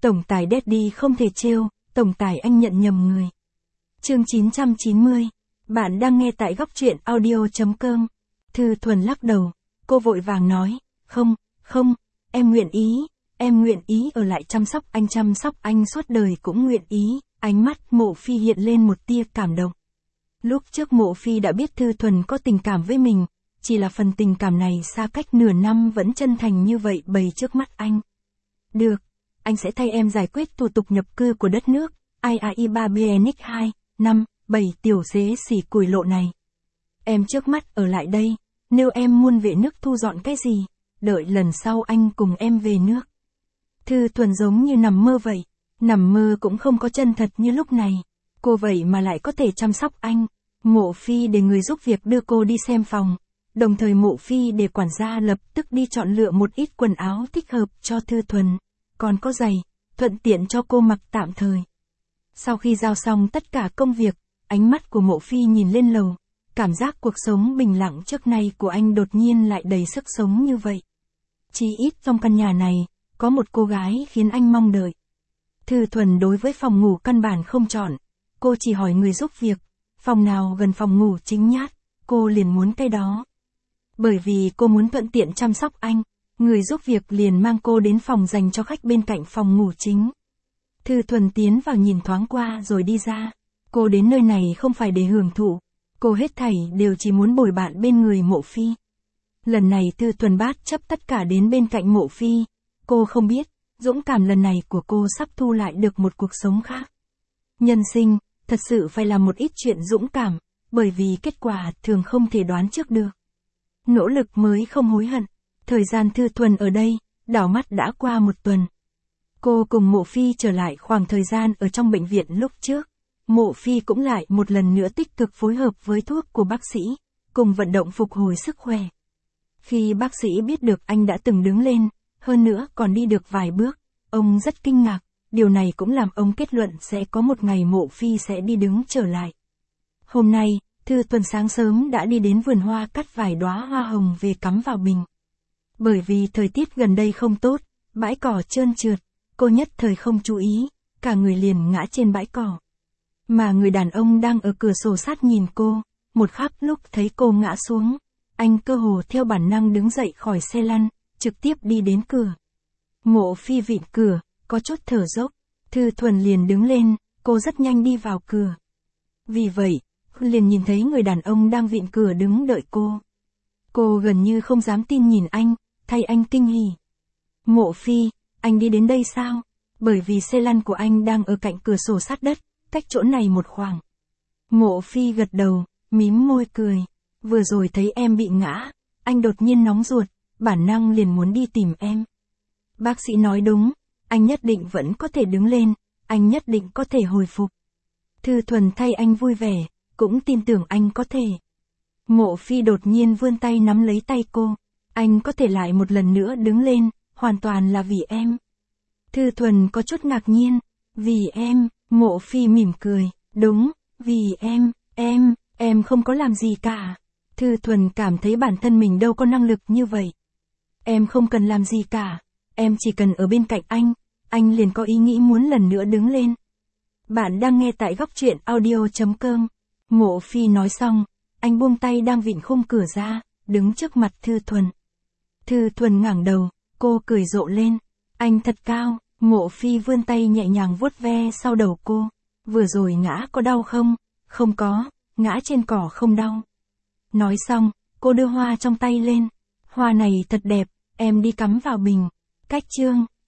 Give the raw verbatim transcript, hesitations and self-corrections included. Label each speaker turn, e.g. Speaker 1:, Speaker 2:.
Speaker 1: Tổng tài Daddy không thể trêu, tổng tài anh nhận nhầm người. Chương chín trăm chín mươi. Bạn đang nghe tại góc truyện audio chấm com. Thư Thuần lắc đầu, cô vội vàng nói, không, không, em nguyện ý, em nguyện ý ở lại chăm sóc anh chăm sóc anh suốt đời cũng nguyện ý. Ánh mắt Mộ Phi hiện lên một tia cảm động. Lúc trước Mộ Phi đã biết Thư Thuần có tình cảm với mình, chỉ là phần tình cảm này xa cách nửa năm vẫn chân thành như vậy bày trước mắt anh. Được, anh sẽ thay em giải quyết thủ tục nhập cư của đất nước, i a i ba B N X hai, năm, bảy tiểu dế xỉ củi lộ này. Em trước mắt ở lại đây, nếu em muốn về nước thu dọn cái gì, đợi lần sau anh cùng em về nước. Thư Thuần giống như nằm mơ vậy, nằm mơ cũng không có chân thật như lúc này, cô vậy mà lại có thể chăm sóc anh. Mộ Phi để người giúp việc đưa cô đi xem phòng, đồng thời Mộ Phi để quản gia lập tức đi chọn lựa một ít quần áo thích hợp cho Thư Thuần, còn có giày, thuận tiện cho cô mặc tạm thời. Sau khi giao xong tất cả công việc, ánh mắt của Mộ Phi nhìn lên lầu, cảm giác cuộc sống bình lặng trước nay của anh đột nhiên lại đầy sức sống như vậy. Chỉ ít trong căn nhà này, có một cô gái khiến anh mong đợi. Thư Thuần đối với phòng ngủ căn bản không chọn, cô chỉ hỏi người giúp việc, phòng nào gần phòng ngủ chính nhát, cô liền muốn cái đó. Bởi vì cô muốn thuận tiện chăm sóc anh, người giúp việc liền mang cô đến phòng dành cho khách bên cạnh phòng ngủ chính. Thư Thuần tiến vào nhìn thoáng qua rồi đi ra, cô đến nơi này không phải để hưởng thụ, cô hết thảy đều chỉ muốn bồi bạn bên người Mộ Phi. Lần này Thư Thuần bát chấp tất cả đến bên cạnh Mộ Phi, cô không biết, dũng cảm lần này của cô sắp thu lại được một cuộc sống khác. Nhân sinh, thật sự phải làm một ít chuyện dũng cảm, bởi vì kết quả thường không thể đoán trước được. Nỗ lực mới không hối hận. Thời gian Thư Thuần ở đây, đảo mắt đã qua một tuần. Cô cùng Mộ Phi trở lại khoảng thời gian ở trong bệnh viện lúc trước. Mộ Phi cũng lại một lần nữa tích cực phối hợp với thuốc của bác sĩ, cùng vận động phục hồi sức khỏe. Khi bác sĩ biết được anh đã từng đứng lên, hơn nữa còn đi được vài bước, ông rất kinh ngạc, điều này cũng làm ông kết luận sẽ có một ngày Mộ Phi sẽ đi đứng trở lại. Hôm nay, Thư Thuần sáng sớm đã đi đến vườn hoa cắt vài đóa hoa hồng về cắm vào bình. Bởi vì thời tiết gần đây không tốt, bãi cỏ trơn trượt, cô nhất thời không chú ý, cả người liền ngã trên bãi cỏ. Mà người đàn ông đang ở cửa sổ sát nhìn cô, một khắc lúc thấy cô ngã xuống, anh cơ hồ theo bản năng đứng dậy khỏi xe lăn, trực tiếp đi đến cửa. Mộ Phi vịn cửa, có chút thở dốc, Thư Thuần liền đứng lên, cô rất nhanh đi vào cửa. Vì vậy, liền nhìn thấy người đàn ông đang vịn cửa đứng đợi cô. Cô gần như không dám tin nhìn anh, thay anh kinh hỉ. Mộ Phi, anh đi đến đây sao? Bởi vì xe lăn của anh đang ở cạnh cửa sổ sát đất, cách chỗ này một khoảng. Mộ Phi gật đầu, mím môi cười. Vừa rồi thấy em bị ngã, anh đột nhiên nóng ruột, bản năng liền muốn đi tìm em. Bác sĩ nói đúng, anh nhất định vẫn có thể đứng lên, anh nhất định có thể hồi phục. Thư Thuần thay anh vui vẻ, cũng tin tưởng anh có thể. Mộ Phi đột nhiên vươn tay nắm lấy tay cô, anh có thể lại một lần nữa đứng lên, hoàn toàn là vì em. Thư Thuần có chút ngạc nhiên, vì em, Mộ Phi mỉm cười, đúng, vì em, em, em không có làm gì cả. Thư Thuần cảm thấy bản thân mình đâu có năng lực như vậy. Em không cần làm gì cả, em chỉ cần ở bên cạnh anh, anh liền có ý nghĩ muốn lần nữa đứng lên. Bạn đang nghe tại góc truyện audio chấm com. Mộ Phi nói xong, anh buông tay đang vịn khung cửa ra, đứng trước mặt Thư Thuần. Thư Thuần ngẩng đầu, cô cười rộ lên. Anh thật cao. Mộ Phi vươn tay nhẹ nhàng vuốt ve sau đầu cô. Vừa rồi ngã có đau không? Không có, ngã trên cỏ không đau. Nói xong, cô đưa hoa trong tay lên. Hoa này thật đẹp, em đi cắm vào bình. Cách chương.